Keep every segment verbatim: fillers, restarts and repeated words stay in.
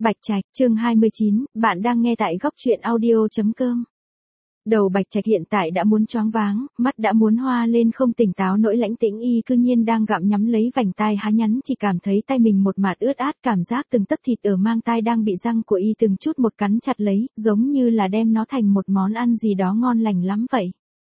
Bạch Trạch, chương hai mươi chín, bạn đang nghe tại góc truyện audio chấm com. Đầu Bạch Trạch hiện tại đã muốn choáng váng, mắt đã muốn hoa lên không tỉnh táo nỗi. Lãnh Tĩnh Y cư nhiên đang gặm nhắm lấy vành tai há nhắn, chỉ cảm thấy tay mình một mạt ướt át, cảm giác từng tấc thịt ở mang tai đang bị răng của Y từng chút một cắn chặt lấy, giống như là đem nó thành một món ăn gì đó ngon lành lắm vậy.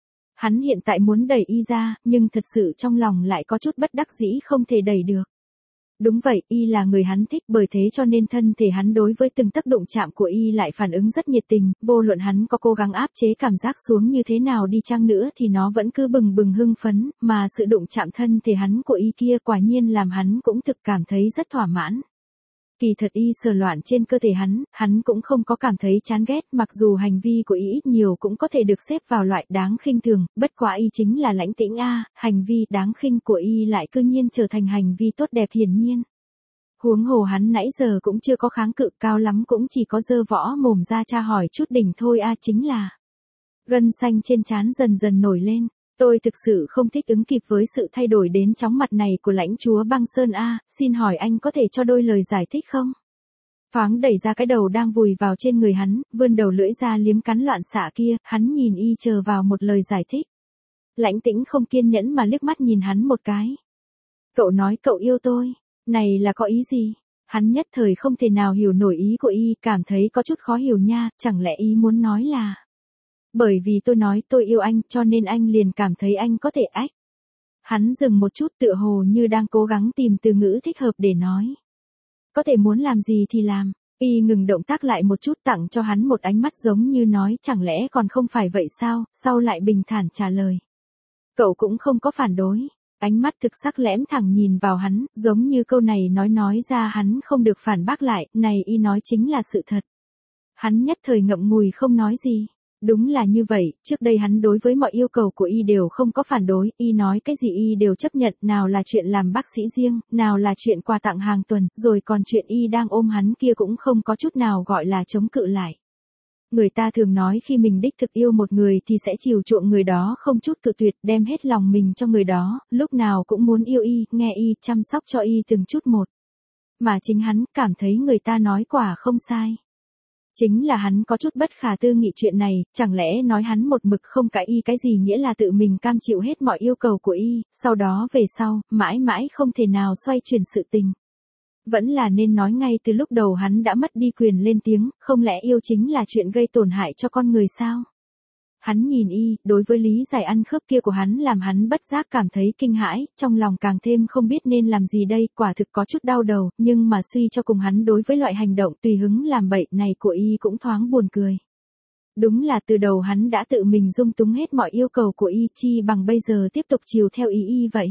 Hắn hiện tại muốn đẩy Y ra, nhưng thật sự trong lòng lại có chút bất đắc dĩ không thể đẩy được. Đúng vậy, Y là người hắn thích, bởi thế cho nên thân thể hắn đối với từng tấc đụng chạm của Y lại phản ứng rất nhiệt tình, vô luận hắn có cố gắng áp chế cảm giác xuống như thế nào đi chăng nữa thì nó vẫn cứ bừng bừng hưng phấn, mà sự đụng chạm thân thể hắn của Y kia quả nhiên làm hắn cũng thực cảm thấy rất thỏa mãn. Kỳ thật Y sờ loạn trên cơ thể hắn, hắn cũng không có cảm thấy chán ghét, mặc dù hành vi của Y ít nhiều cũng có thể được xếp vào loại đáng khinh thường, bất quá Y chính là Lãnh Tĩnh A, hành vi đáng khinh của Y lại cư nhiên trở thành hành vi tốt đẹp hiển nhiên. Huống hồ hắn nãy giờ cũng chưa có kháng cự, cao lắm cũng chỉ có giơ võ mồm ra tra hỏi chút đỉnh thôi a, chính là. Gân xanh trên trán dần dần nổi lên. Tôi thực sự không thích ứng kịp với sự thay đổi đến chóng mặt này của lãnh chúa Băng Sơn A, xin hỏi anh có thể cho đôi lời giải thích không? Thoáng đẩy ra cái đầu đang vùi vào trên người hắn, vươn đầu lưỡi ra liếm cắn loạn xạ kia, hắn nhìn Y chờ vào một lời giải thích. Lãnh Tĩnh không kiên nhẫn mà liếc mắt nhìn hắn một cái. Cậu nói cậu yêu tôi, này là có ý gì? Hắn nhất thời không thể nào hiểu nổi ý của Y, cảm thấy có chút khó hiểu nha, chẳng lẽ ý muốn nói là... Bởi vì tôi nói tôi yêu anh cho nên anh liền cảm thấy anh có thể ách. Hắn dừng một chút tựa hồ như đang cố gắng tìm từ ngữ thích hợp để nói. Có thể muốn làm gì thì làm. Y ngừng động tác lại một chút, tặng cho hắn một ánh mắt giống như nói chẳng lẽ còn không phải vậy sao, sau lại bình thản trả lời. Cậu cũng không có phản đối. Ánh mắt thực sắc lẽm thẳng nhìn vào hắn, giống như câu này nói nói ra hắn không được phản bác lại, này Y nói chính là sự thật. Hắn nhất thời ngậm ngùi không nói gì. Đúng là như vậy, trước đây hắn đối với mọi yêu cầu của Y đều không có phản đối, Y nói cái gì Y đều chấp nhận, nào là chuyện làm bác sĩ riêng, nào là chuyện quà tặng hàng tuần, rồi còn chuyện Y đang ôm hắn kia cũng không có chút nào gọi là chống cự lại. Người ta thường nói khi mình đích thực yêu một người thì sẽ chiều chuộng người đó không chút cự tuyệt, đem hết lòng mình cho người đó, lúc nào cũng muốn yêu Y, nghe Y, chăm sóc cho Y từng chút một. Mà chính hắn cảm thấy người ta nói quả không sai. Chính là hắn có chút bất khả tư nghị chuyện này, chẳng lẽ nói hắn một mực không cãi Y cái gì nghĩa là tự mình cam chịu hết mọi yêu cầu của Y, sau đó về sau, mãi mãi không thể nào xoay chuyển sự tình. Vẫn là nên nói ngay từ lúc đầu hắn đã mất đi quyền lên tiếng, không lẽ yêu chính là chuyện gây tổn hại cho con người sao? Hắn nhìn Y, đối với lý giải ăn khớp kia của hắn làm hắn bất giác cảm thấy kinh hãi, trong lòng càng thêm không biết nên làm gì đây, quả thực có chút đau đầu, nhưng mà suy cho cùng hắn đối với loại hành động tùy hứng làm bậy này của Y cũng thoáng buồn cười. Đúng là từ đầu hắn đã tự mình dung túng hết mọi yêu cầu của Y, chi bằng bây giờ tiếp tục chiều theo ý Y vậy.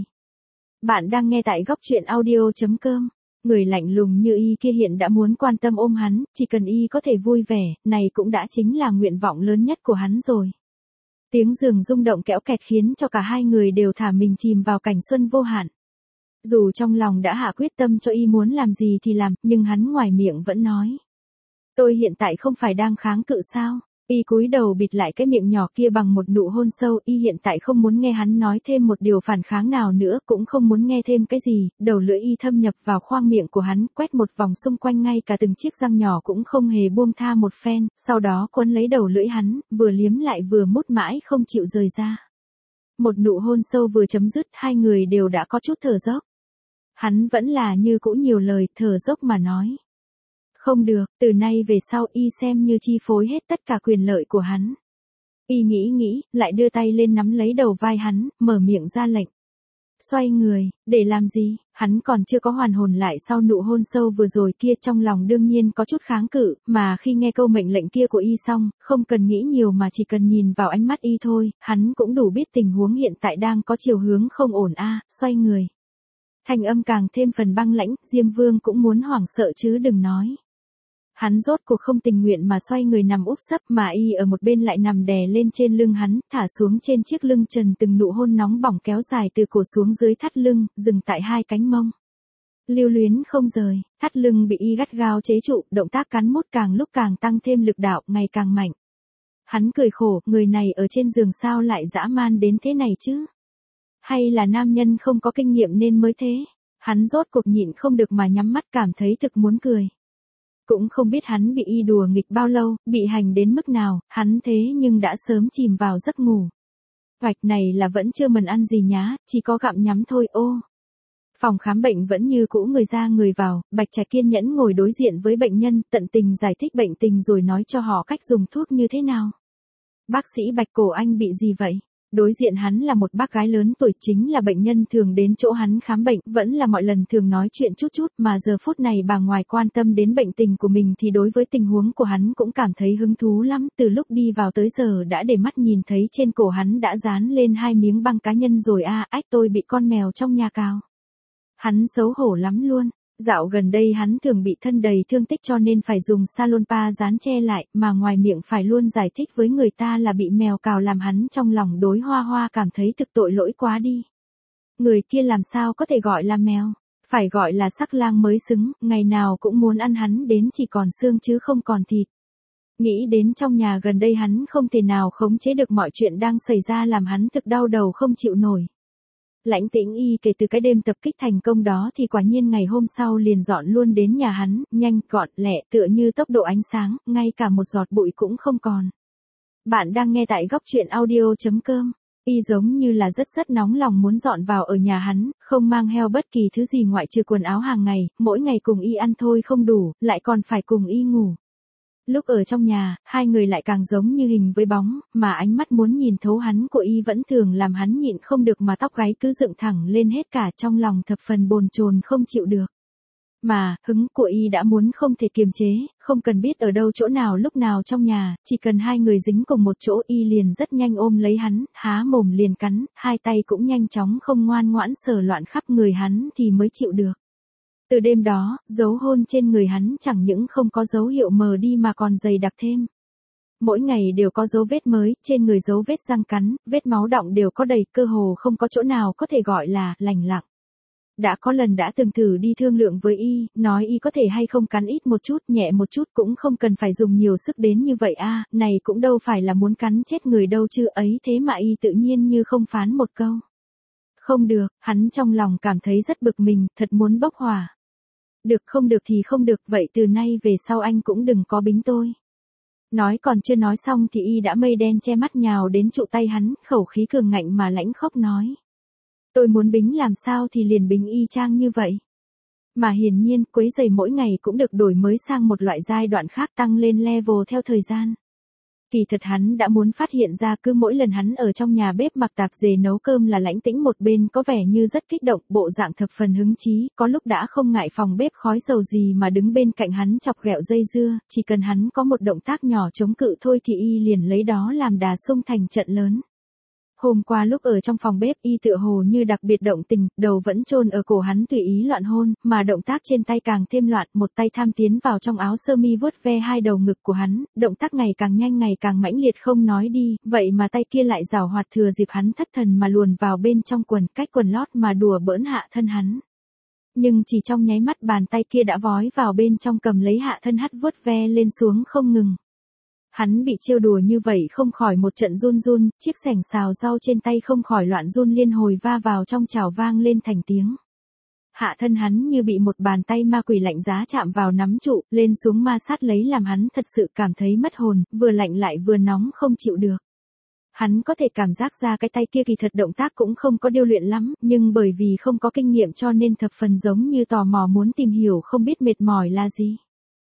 Bạn đang nghe tại góc truyện audio chấm com. Người lạnh lùng như Y kia hiện đã muốn quan tâm ôm hắn, chỉ cần Y có thể vui vẻ, này cũng đã chính là nguyện vọng lớn nhất của hắn rồi. Tiếng giường rung động kéo kẹt khiến cho cả hai người đều thả mình chìm vào cảnh xuân vô hạn. Dù trong lòng đã hạ quyết tâm cho Y muốn làm gì thì làm, nhưng hắn ngoài miệng vẫn nói. Tôi hiện tại không phải đang kháng cự sao? Y cúi đầu bịt lại cái miệng nhỏ kia bằng một nụ hôn sâu, Y hiện tại không muốn nghe hắn nói thêm một điều phản kháng nào nữa, cũng không muốn nghe thêm cái gì, đầu lưỡi Y thâm nhập vào khoang miệng của hắn, quét một vòng xung quanh ngay cả từng chiếc răng nhỏ cũng không hề buông tha một phen, sau đó quấn lấy đầu lưỡi hắn, vừa liếm lại vừa mút mãi không chịu rời ra. Một nụ hôn sâu vừa chấm dứt, hai người đều đã có chút thở dốc. Hắn vẫn là như cũ nhiều lời, thở dốc mà nói. Không được, từ nay về sau Y xem như chi phối hết tất cả quyền lợi của hắn. Y nghĩ nghĩ, lại đưa tay lên nắm lấy đầu vai hắn, mở miệng ra lệnh. Xoay người, để làm gì? Hắn còn chưa có hoàn hồn lại sau nụ hôn sâu vừa rồi kia, trong lòng đương nhiên có chút kháng cự, mà khi nghe câu mệnh lệnh kia của Y xong, không cần nghĩ nhiều mà chỉ cần nhìn vào ánh mắt Y thôi, hắn cũng đủ biết tình huống hiện tại đang có chiều hướng không ổn a, xoay người. Thanh âm càng thêm phần băng lãnh, Diêm Vương cũng muốn hoảng sợ chứ đừng nói. Hắn rốt cuộc không tình nguyện mà xoay người nằm úp sấp, mà Y ở một bên lại nằm đè lên trên lưng hắn, thả xuống trên chiếc lưng trần, từng nụ hôn nóng bỏng kéo dài từ cổ xuống dưới thắt lưng, dừng tại hai cánh mông. Lưu luyến không rời, thắt lưng bị Y gắt gao chế trụ, động tác cắn mút càng lúc càng tăng thêm lực đạo, ngày càng mạnh. Hắn cười khổ, người này ở trên giường sao lại dã man đến thế này chứ? Hay là nam nhân không có kinh nghiệm nên mới thế? Hắn rốt cuộc nhịn không được mà nhắm mắt, cảm thấy thực muốn cười. Cũng không biết hắn bị y đùa nghịch bao lâu, bị hành đến mức nào, hắn thế nhưng đã sớm chìm vào giấc ngủ. Hoạch này là vẫn chưa mần ăn gì nhá, chỉ có gặm nhắm thôi ô. Phòng khám bệnh vẫn như cũ người ra người vào, Bạch Trạch kiên nhẫn ngồi đối diện với bệnh nhân, tận tình giải thích bệnh tình rồi nói cho họ cách dùng thuốc như thế nào. Bác sĩ Bạch cổ anh bị gì vậy? Đối diện hắn là một bác gái lớn tuổi, chính là bệnh nhân thường đến chỗ hắn khám bệnh, vẫn là mọi lần thường nói chuyện chút chút, mà giờ phút này bà ngoài quan tâm đến bệnh tình của mình thì đối với tình huống của hắn cũng cảm thấy hứng thú lắm, từ lúc đi vào tới giờ đã để mắt nhìn thấy trên cổ hắn đã dán lên hai miếng băng cá nhân rồi a, à, ách tôi bị con mèo trong nhà cào. Hắn xấu hổ lắm luôn. Dạo gần đây hắn thường bị thân đầy thương tích cho nên phải dùng Salonpa dán che lại, mà ngoài miệng phải luôn giải thích với người ta là bị mèo cào làm hắn trong lòng đối Hoa Hoa cảm thấy thực tội lỗi quá đi. Người kia làm sao có thể gọi là mèo, phải gọi là sắc lang mới xứng, ngày nào cũng muốn ăn hắn đến chỉ còn xương chứ không còn thịt. Nghĩ đến trong nhà gần đây hắn không thể nào khống chế được mọi chuyện đang xảy ra làm hắn thực đau đầu không chịu nổi. Lãnh Tĩnh Y kể từ cái đêm tập kích thành công đó thì quả nhiên ngày hôm sau liền dọn luôn đến nhà hắn, nhanh, gọn, lẹ, tựa như tốc độ ánh sáng, ngay cả một giọt bụi cũng không còn. Bạn đang nghe tại góc truyện audio.com. Y giống như là rất rất nóng lòng muốn dọn vào ở nhà hắn, không mang theo bất kỳ thứ gì ngoại trừ quần áo hàng ngày, mỗi ngày cùng Y ăn thôi không đủ, lại còn phải cùng Y ngủ. Lúc ở trong nhà, hai người lại càng giống như hình với bóng, mà ánh mắt muốn nhìn thấu hắn của Y vẫn thường làm hắn nhịn không được mà tóc gáy cứ dựng thẳng lên hết cả, trong lòng thập phần bồn chồn không chịu được. Mà, hứng của Y đã muốn không thể kiềm chế, không cần biết ở đâu chỗ nào lúc nào trong nhà, chỉ cần hai người dính cùng một chỗ Y liền rất nhanh ôm lấy hắn, há mồm liền cắn, hai tay cũng nhanh chóng không ngoan ngoãn sờ loạn khắp người hắn thì mới chịu được. Từ đêm đó, dấu hôn trên người hắn chẳng những không có dấu hiệu mờ đi mà còn dày đặc thêm. Mỗi ngày đều có dấu vết mới, trên người dấu vết răng cắn, vết máu đọng đều có đầy, cơ hồ không có chỗ nào có thể gọi là lành lặng. Đã có lần đã từng thử đi thương lượng với Y, nói Y có thể hay không cắn ít một chút, nhẹ một chút cũng không cần phải dùng nhiều sức đến như vậy a, này cũng đâu phải là muốn cắn chết người đâu chứ ấy, thế mà Y tự nhiên như không phán một câu. Không được, hắn trong lòng cảm thấy rất bực mình, thật muốn bốc hỏa. Được không được thì không được, vậy từ nay về sau anh cũng đừng có bính tôi. Nói còn chưa nói xong thì Y đã mây đen che mắt nhào đến trụ tay hắn, khẩu khí cường ngạnh mà lãnh khốc nói. Tôi muốn bính làm sao thì liền bính y chang như vậy. Mà hiển nhiên, quấy giày mỗi ngày cũng được đổi mới sang một loại giai đoạn khác, tăng lên level theo thời gian. Kỳ thật hắn đã muốn phát hiện ra cứ mỗi lần hắn ở trong nhà bếp mặc tạp dề nấu cơm là Lãnh Tĩnh một bên có vẻ như rất kích động, bộ dạng thập phần hứng chí, có lúc đã không ngại phòng bếp khói dầu gì mà đứng bên cạnh hắn chọc ghẹo dây dưa, chỉ cần hắn có một động tác nhỏ chống cự thôi thì Y liền lấy đó làm đà xung thành trận lớn. Hôm qua lúc ở trong phòng bếp Y tựa hồ như đặc biệt động tình, đầu vẫn chôn ở cổ hắn tùy ý loạn hôn, mà động tác trên tay càng thêm loạn, một tay tham tiến vào trong áo sơ mi vuốt ve hai đầu ngực của hắn, động tác ngày càng nhanh ngày càng mãnh liệt không nói đi, vậy mà tay kia lại giảo hoạt thừa dịp hắn thất thần mà luồn vào bên trong quần, cách quần lót mà đùa bỡn hạ thân hắn. Nhưng chỉ trong nháy mắt bàn tay kia đã vói vào bên trong cầm lấy hạ thân hắt vuốt ve lên xuống không ngừng. Hắn bị trêu đùa như vậy không khỏi một trận run run, chiếc sẻng xào rau trên tay không khỏi loạn run liên hồi va vào trong chảo vang lên thành tiếng. Hạ thân hắn như bị một bàn tay ma quỷ lạnh giá chạm vào nắm trụ, lên xuống ma sát lấy làm hắn thật sự cảm thấy mất hồn, vừa lạnh lại vừa nóng không chịu được. Hắn có thể cảm giác ra cái tay kia kỳ thật động tác cũng không có điêu luyện lắm, nhưng bởi vì không có kinh nghiệm cho nên thập phần giống như tò mò muốn tìm hiểu không biết mệt mỏi là gì.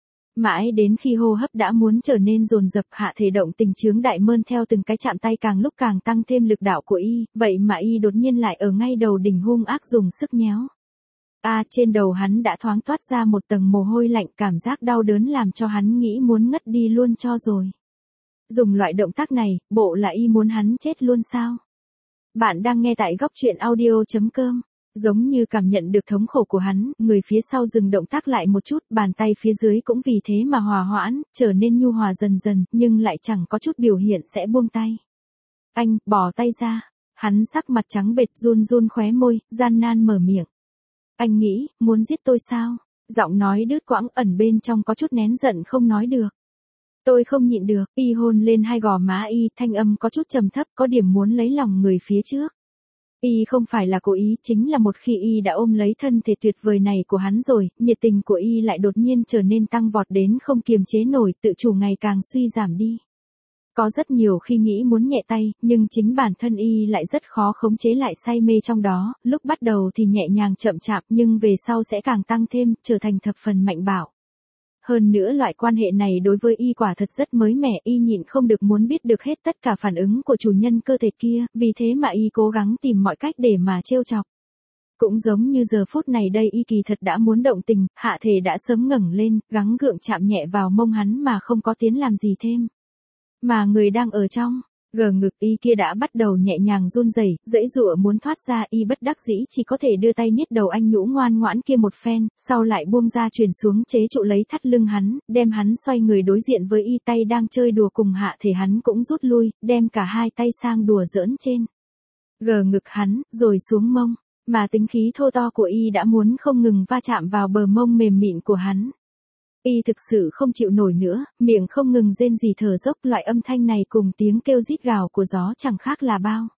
Mãi đến khi hô hấp đã muốn trở nên dồn dập, hạ thể động tình chướng đại mơn theo từng cái chạm tay càng lúc càng tăng thêm lực đạo của Y, vậy mà Y đột nhiên lại ở ngay đầu đỉnh hung ác dùng sức nhéo. A à, trên đầu hắn đã thoáng toát ra một tầng mồ hôi lạnh, cảm giác đau đớn làm cho hắn nghĩ muốn ngất đi luôn cho rồi. Dùng loại động tác này, bộ là Y muốn hắn chết luôn sao? Bạn đang nghe tại góc truyện audio.com. Giống như cảm nhận được thống khổ của hắn, người phía sau dừng động tác lại một chút, bàn tay phía dưới cũng vì thế mà hòa hoãn, trở nên nhu hòa dần dần, nhưng lại chẳng có chút biểu hiện sẽ buông tay. Anh, bỏ tay ra. Hắn sắc mặt trắng bệch run run khóe môi, gian nan mở miệng. Anh nghĩ, muốn giết tôi sao? Giọng nói đứt quãng ẩn bên trong có chút nén giận không nói được. Tôi không nhịn được, Y hôn lên hai gò má Y, thanh âm có chút trầm thấp, có điểm muốn lấy lòng người phía trước. Y không phải là cố ý, chính là một khi Y đã ôm lấy thân thể tuyệt vời này của hắn rồi, nhiệt tình của Y lại đột nhiên trở nên tăng vọt đến không kiềm chế nổi, tự chủ ngày càng suy giảm đi. Có rất nhiều khi nghĩ muốn nhẹ tay, nhưng chính bản thân Y lại rất khó khống chế lại say mê trong đó, lúc bắt đầu thì nhẹ nhàng chậm chạp nhưng về sau sẽ càng tăng thêm, trở thành thập phần mạnh bạo. Hơn nữa loại quan hệ này đối với Y quả thật rất mới mẻ, Y nhịn không được muốn biết được hết tất cả phản ứng của chủ nhân cơ thể kia, vì thế mà Y cố gắng tìm mọi cách để mà trêu chọc. Cũng giống như giờ phút này đây Y kỳ thật đã muốn động tình, hạ thể đã sớm ngẩng lên, gắng gượng chạm nhẹ vào mông hắn mà không có tiến làm gì thêm. Mà người đang ở trong gờ ngực Y kia đã bắt đầu nhẹ nhàng run rẩy, giãy giụa muốn thoát ra, Y bất đắc dĩ chỉ có thể đưa tay niết đầu anh nhũ ngoan ngoãn kia một phen, sau lại buông ra truyền xuống chế trụ lấy thắt lưng hắn, đem hắn xoay người đối diện với Y, tay đang chơi đùa cùng hạ thể hắn cũng rút lui, đem cả hai tay sang đùa giỡn trên gờ ngực hắn, rồi xuống mông, mà tính khí thô to của Y đã muốn không ngừng va chạm vào bờ mông mềm mịn của hắn. Y thực sự không chịu nổi nữa, miệng không ngừng rên rỉ thở dốc, loại âm thanh này cùng tiếng kêu rít gào của gió chẳng khác là bao.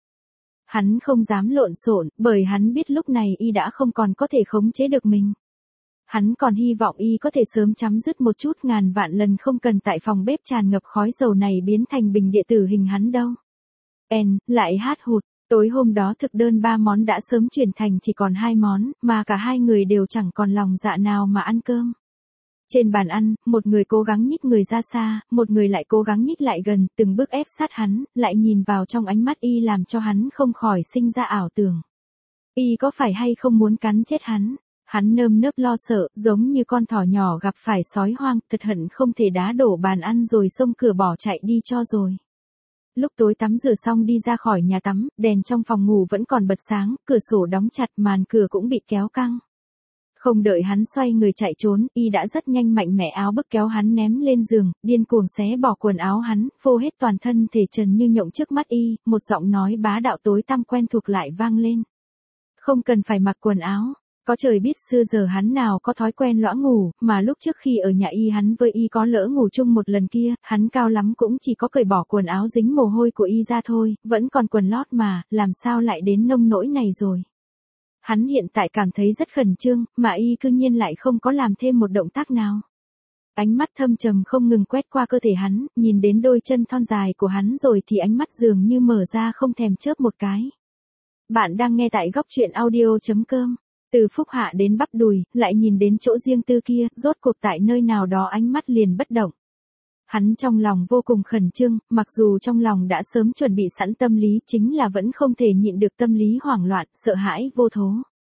Hắn không dám lộn xộn, bởi hắn biết lúc này Y đã không còn có thể khống chế được mình. Hắn còn hy vọng Y có thể sớm chấm dứt một chút, ngàn vạn lần không cần tại phòng bếp tràn ngập khói dầu này biến thành bình địa tử hình hắn đâu. En, lại hát hụt, tối hôm đó thực đơn ba món đã sớm chuyển thành chỉ còn hai món, mà cả hai người đều chẳng còn lòng dạ nào mà ăn cơm. Trên bàn ăn, một người cố gắng nhích người ra xa, một người lại cố gắng nhích lại gần, từng bước ép sát hắn, lại nhìn vào trong ánh mắt Y làm cho hắn không khỏi sinh ra ảo tưởng. Y có phải hay không muốn cắn chết hắn? Hắn nơm nớp lo sợ, giống như con thỏ nhỏ gặp phải sói hoang, thật hận không thể đá đổ bàn ăn rồi xông cửa bỏ chạy đi cho rồi. Lúc tối tắm rửa xong đi ra khỏi nhà tắm, đèn trong phòng ngủ vẫn còn bật sáng, cửa sổ đóng chặt, màn cửa cũng bị kéo căng. Không đợi hắn xoay người chạy trốn, Y đã rất nhanh mạnh mẽ áo bức kéo hắn ném lên giường, điên cuồng xé bỏ quần áo hắn, phô hết toàn thân thể trần như nhộng trước mắt Y, một giọng nói bá đạo tối tăm quen thuộc lại vang lên. Không cần phải mặc quần áo. Có trời biết xưa giờ hắn nào có thói quen lõa ngủ, mà lúc trước khi ở nhà Y hắn với Y có lỡ ngủ chung một lần kia, hắn cao lắm cũng chỉ có cởi bỏ quần áo dính mồ hôi của Y ra thôi, vẫn còn quần lót mà, làm sao lại đến nông nỗi này rồi. Hắn hiện tại cảm thấy rất khẩn trương, mà Y cư nhiên lại không có làm thêm một động tác nào. Ánh mắt thâm trầm không ngừng quét qua cơ thể hắn, nhìn đến đôi chân thon dài của hắn rồi thì ánh mắt dường như mở ra không thèm chớp một cái. Bạn đang nghe tại góc truyện audio chấm com. Từ phúc hạ đến bắp đùi, lại nhìn đến chỗ riêng tư kia, rốt cuộc tại nơi nào đó ánh mắt liền bất động. Hắn trong lòng vô cùng khẩn trương, mặc dù trong lòng đã sớm chuẩn bị sẵn tâm lý, chính là vẫn không thể nhịn được tâm lý hoảng loạn, sợ hãi vô thố.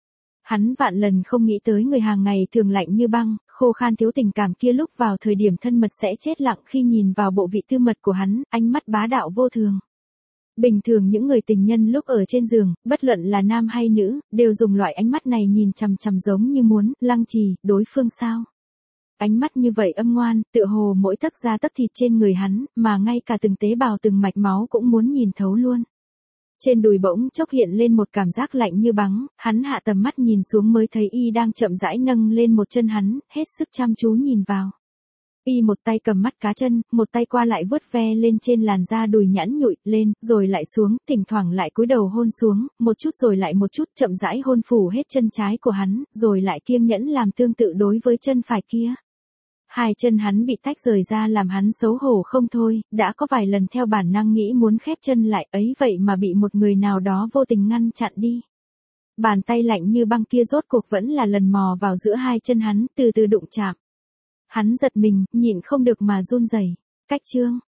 Hắn vạn lần không nghĩ tới người hàng ngày thường lạnh như băng, khô khan thiếu tình cảm kia lúc vào thời điểm thân mật sẽ chết lặng khi nhìn vào bộ vị tư mật của hắn, ánh mắt bá đạo vô thường. Bình thường những người tình nhân lúc ở trên giường, bất luận là nam hay nữ, đều dùng loại ánh mắt này nhìn chằm chằm giống như muốn lăng trì đối phương sao. Ánh mắt như vậy âm ngoan, tựa hồ mỗi tấc da tấc thịt trên người hắn, mà ngay cả từng tế bào từng mạch máu cũng muốn nhìn thấu luôn. Trên đùi bỗng chốc hiện lên một cảm giác lạnh như băng, hắn hạ tầm mắt nhìn xuống mới thấy Y đang chậm rãi nâng lên một chân hắn, hết sức chăm chú nhìn vào. Y một tay cầm mắt cá chân, một tay qua lại vuốt ve lên trên làn da đùi nhẵn nhụi, lên, rồi lại xuống, thỉnh thoảng lại cúi đầu hôn xuống, một chút rồi lại một chút, chậm rãi hôn phủ hết chân trái của hắn, rồi lại kiêng nhẫn làm tương tự đối với chân phải kia. Hai chân hắn bị tách rời ra làm hắn xấu hổ không thôi, đã có vài lần theo bản năng nghĩ muốn khép chân lại ấy vậy mà bị một người nào đó vô tình ngăn chặn đi. Bàn tay lạnh như băng kia rốt cuộc vẫn là lần mò vào giữa hai chân hắn, từ từ đụng chạm. Hắn giật mình, nhịn không được mà run rẩy. Cách chương